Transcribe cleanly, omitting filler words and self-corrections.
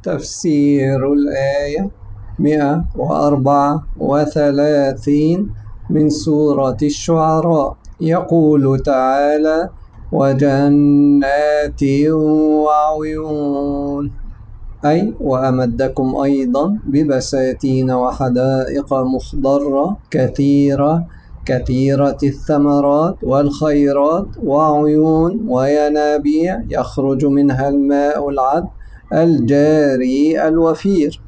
تفسير الآية 134 من سورة الشعراء. يقول تعالى: وجنات وعيون، أي وأمدكم أيضا ببساتين وحدائق مخضرة كثيرة الثمرات والخيرات، وعيون وينابيع يخرج منها الماء العذب الجاري الوفير.